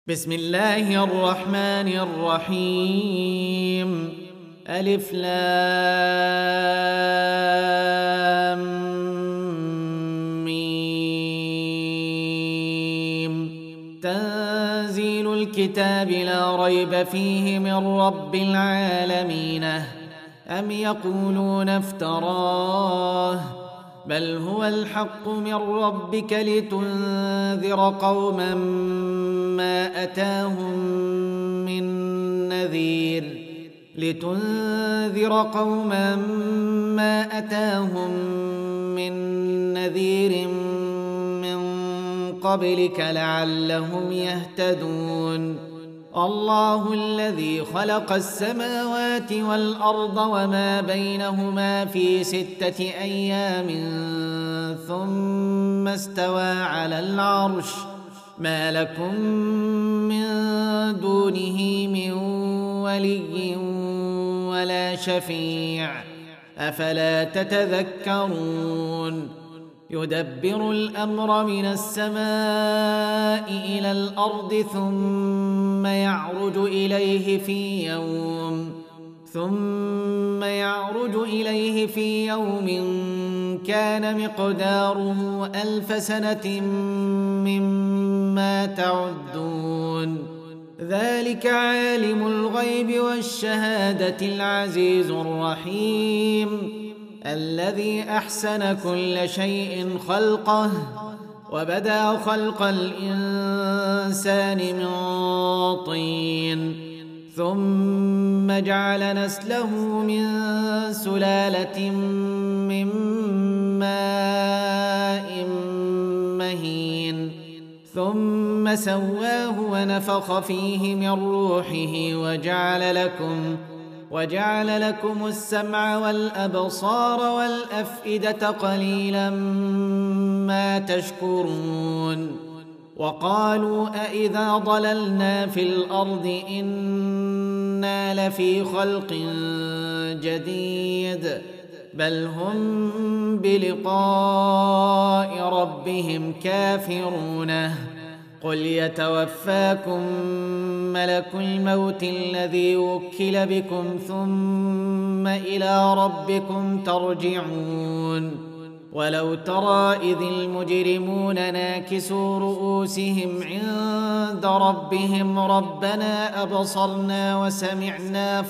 بسم الله الرحمن الرحيم ألف لام ميم تنزيل الكتاب لا ريب فيه من رب العالمين أم يقولون افتراه بل هو الحق من ربك لتنذر قوما ما أتاهم من نذير من قبلك لعلهم يهتدون الله الذي خلق السماوات والأرض وما بينهما في 6 أيام ثم استوى على العرش ما لكم من دونه من ولي ولا شفيع أفلا تتذكرون يدبر الأمر من السماء إلى الأرض ثم يعرج إليه في يوم كان مقداره 1000 سنة مما تعدون ذلك عالم الغيب والشهادة العزيز الرحيم الذي أحسن كل شيء خلقه وبدأ خلق الإنسان من طين ثم جعل نسله من سلالة من ماء مهين ثم سواه ونفخ فيه من روحه وجعل لكم السمع والأبصار والأفئدة قليلا ما تشكرون وقالوا أإذا ضللنا في الأرض إنا لفي خلق جديد بل هم بلقاء ربهم كافرون قل يتوفاكم ملك الموت الذي وكل بكم ثم إلى ربكم ترجعون ولو ترى إذ المجرمون ناكسوا رؤوسهم عند ربهم ربنا أبصرنا وسمعنا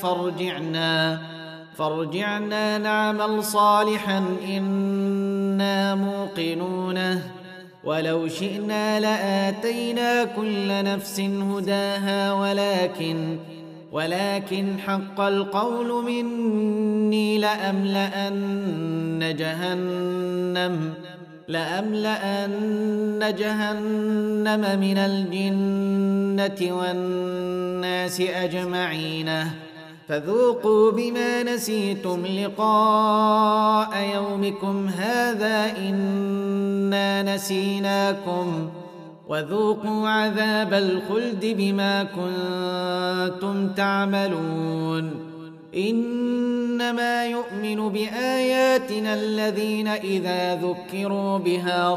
فارجعنا نعمل صالحا إنا موقنون ولو شئنا لآتينا كل نفس هداها ولكن حق القول مني لأملأن جهنم من الجنة والناس أجمعين فذوقوا بما نسيتم لقاء يومكم هذا إنا نسيناكم وذوقوا عذاب الخلد بما كنتم تعملون إنما يؤمن بآياتنا الذين إذا ذكروا بها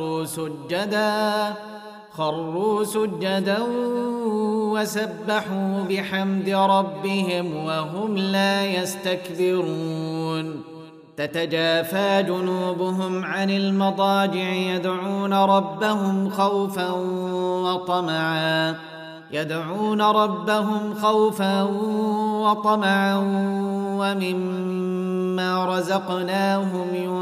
خروا سجدا وسبحوا بحمد ربهم وهم لا يستكبرون تتجافى جنوبهم عن المضاجع يدعون ربهم خوفا وطمعا ومما رزقناهم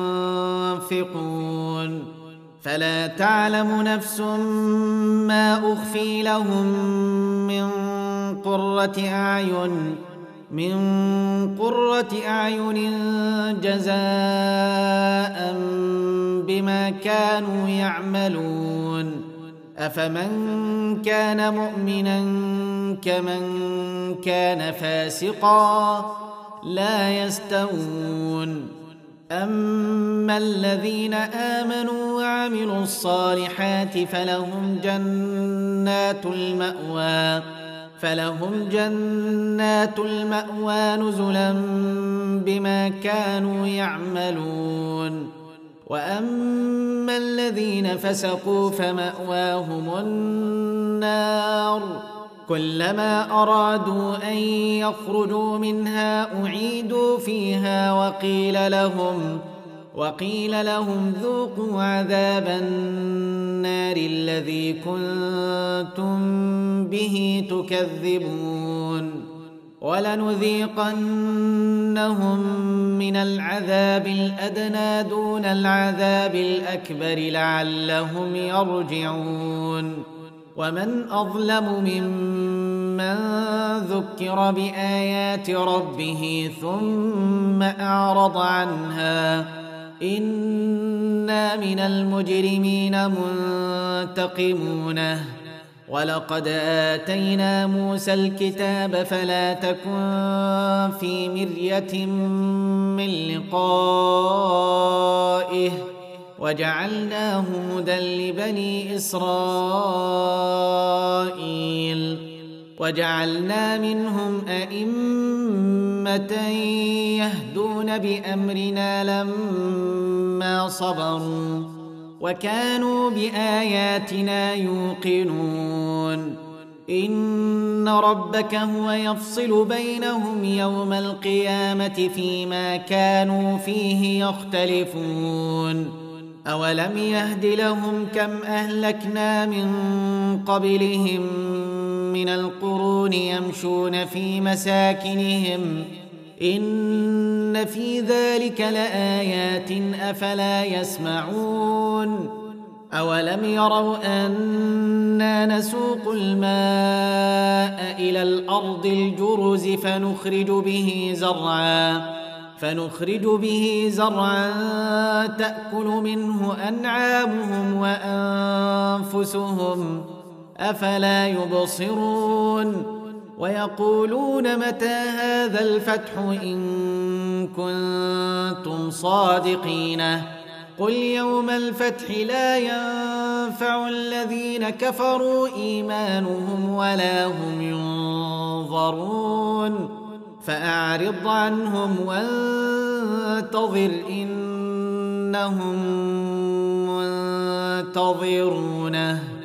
ينفقون فلا تعلم نفس ما أخفي لهم من قرة أعين جزاء بما كانوا يعملون أفمن كان مؤمنا كمن كان فاسقا لا يستوون أما الذين آمنوا وعملوا الصالحات فلهم جنات المأوى نزلا بما كانوا يعملون وأما الذين فسقوا فمأواهم النار كلما أرادوا أن يخرجوا منها أعيدوا فيها وقيل لهم ذوقوا عذاب النار الذي كنتم به تكذبون ولنذيقنهم من العذاب الأدنى دون العذاب الأكبر لعلهم يرجعون ومن أظلم ممن ذكر بآيات ربه ثم أعرض عنها إنا من المجرمين منتقمون ولقد آتينا موسى الكتاب فلا تكن في مرية من لقائه وجعلناه هدى لبني إسرائيل وجعلنا منهم أئمة يهدون بأمرنا لما صبروا وكانوا بآياتنا يوقنون إن ربك هو يفصل بينهم يوم القيامة فيما كانوا فيه يختلفون أولم يهد لهم كم أهلكنا من قبلهم من القرون يمشون في مساكنهم إن في ذلك لآيات أفلا يسمعون أولم يروا أنا نسوق الماء إلى الأرض الجرز فنخرج به زرعا تأكل منه أنعامهم وأنفسهم أفلا يبصرون ويقولون متى هذا الفتح إن كنتم صادقين قل يوم الفتح لا ينفع الذين كفروا إيمانهم ولا هم ينظرون فأعرض عنهم وانتظر إنهم منتظرون